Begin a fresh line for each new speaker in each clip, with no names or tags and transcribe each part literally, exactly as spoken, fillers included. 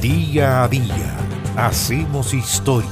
Día a día hacemos historia.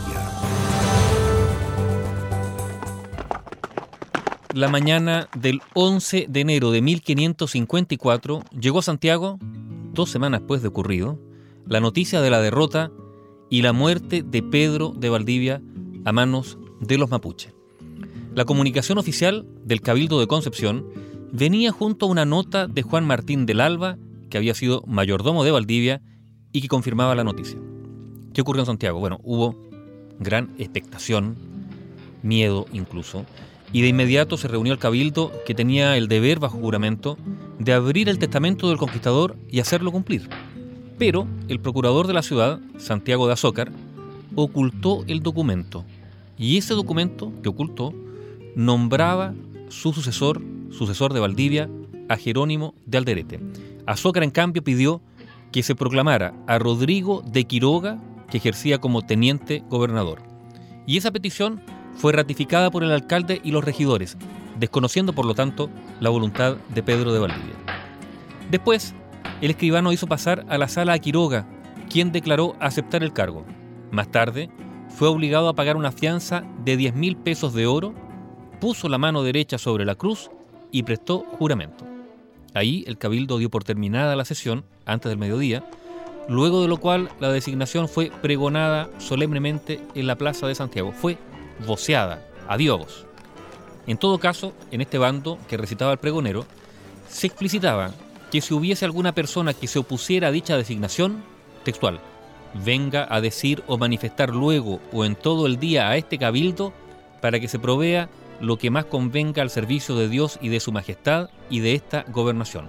La mañana del once de enero de mil quinientos cincuenta y cuatro llegó a Santiago, dos semanas después de ocurrido, la noticia de la derrota y la muerte de Pedro de Valdivia a manos de los mapuches. La comunicación oficial del Cabildo de Concepción venía junto a una nota de Juan Martín del Alba, que había sido mayordomo de Valdivia y que confirmaba la noticia. ¿Qué ocurrió en Santiago? Bueno, hubo gran expectación, miedo incluso, y de inmediato se reunió el Cabildo, que tenía el deber bajo juramento de abrir el testamento del conquistador y hacerlo cumplir. Pero el procurador de la ciudad, Santiago de Azócar, ocultó el documento, y ese documento que ocultó nombraba su sucesor, sucesor de Valdivia, a Jerónimo de Alderete. Azócar, en cambio, pidió que se proclamara a Rodrigo de Quiroga, que ejercía como teniente gobernador. Y esa petición fue ratificada por el alcalde y los regidores, desconociendo por lo tanto la voluntad de Pedro de Valdivia. Después, el escribano hizo pasar a la sala a Quiroga, quien declaró aceptar el cargo. Más tarde, fue obligado a pagar una fianza de diez mil pesos de oro, puso la mano derecha sobre la cruz y prestó juramento. Ahí el Cabildo dio por terminada la sesión antes del mediodía, luego de lo cual la designación fue pregonada solemnemente en la plaza de Santiago. Fue voceada, a Dios. En todo caso, en este bando que recitaba el pregonero, se explicitaba que si hubiese alguna persona que se opusiera a dicha designación, textual, venga a decir o manifestar luego o en todo el día a este Cabildo para que se provea lo que más convenga al servicio de Dios y de su majestad y de esta gobernación.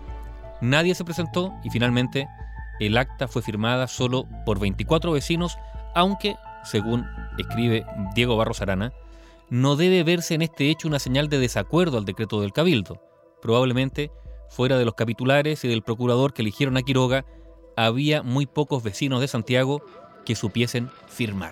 Nadie se presentó y finalmente el acta fue firmada solo por veinticuatro vecinos, aunque, según escribe Diego Barros Arana, no debe verse en este hecho una señal de desacuerdo al decreto del Cabildo. Probablemente, fuera de los capitulares y del procurador que eligieron a Quiroga, había muy pocos vecinos de Santiago que supiesen firmar.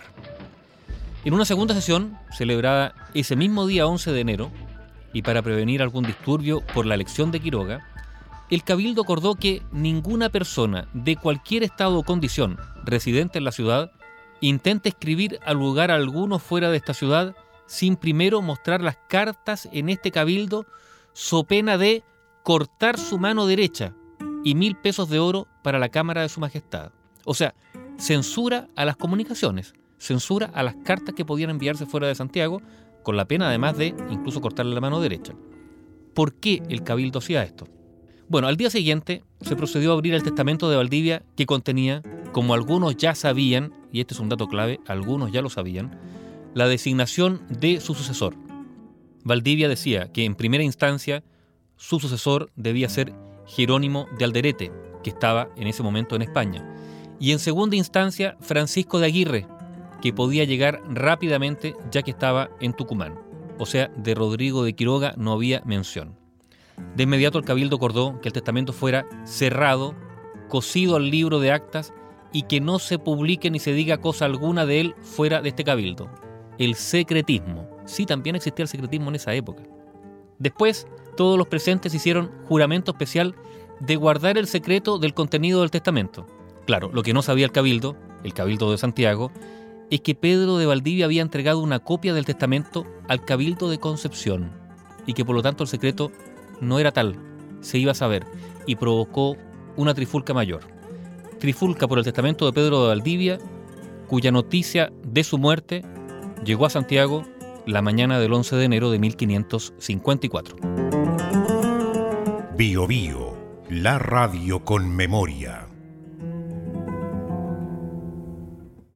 En una segunda sesión, celebrada ese mismo día once de enero, y para prevenir algún disturbio por la elección de Quiroga, el Cabildo acordó que ninguna persona de cualquier estado o condición residente en la ciudad intente escribir al lugar alguno fuera de esta ciudad sin primero mostrar las cartas en este Cabildo, so pena de cortar su mano derecha y mil pesos de oro para la cámara de su majestad. O sea, censura a las comunicaciones, censura a las cartas que podían enviarse fuera de Santiago, con la pena además de incluso cortarle la mano derecha. ¿Por qué el Cabildo hacía esto? Bueno, al día siguiente se procedió a abrir el testamento de Valdivia, que contenía, como algunos ya sabían, y este es un dato clave, algunos ya lo sabían, la designación de su sucesor. Valdivia decía que en primera instancia su sucesor debía ser Jerónimo de Alderete, que estaba en ese momento en España, y en segunda instancia Francisco de Aguirre, que podía llegar rápidamente ya que estaba en Tucumán. O sea, de Rodrigo de Quiroga no había mención. De inmediato el Cabildo acordó que el testamento fuera cerrado, cosido al libro de actas y que no se publique ni se diga cosa alguna de él fuera de este Cabildo. El secretismo. Sí, también existía el secretismo en esa época. Después, todos los presentes hicieron juramento especial de guardar el secreto del contenido del testamento. Claro, lo que no sabía el Cabildo, el Cabildo de Santiago, es que Pedro de Valdivia había entregado una copia del testamento al Cabildo de Concepción y que por lo tanto el secreto no era tal, se iba a saber, y provocó una trifulca mayor. Trifulca por el testamento de Pedro de Valdivia, cuya noticia de su muerte llegó a Santiago la mañana del once de enero de mil quinientos cincuenta y cuatro.
Bio Bio, la radio con memoria.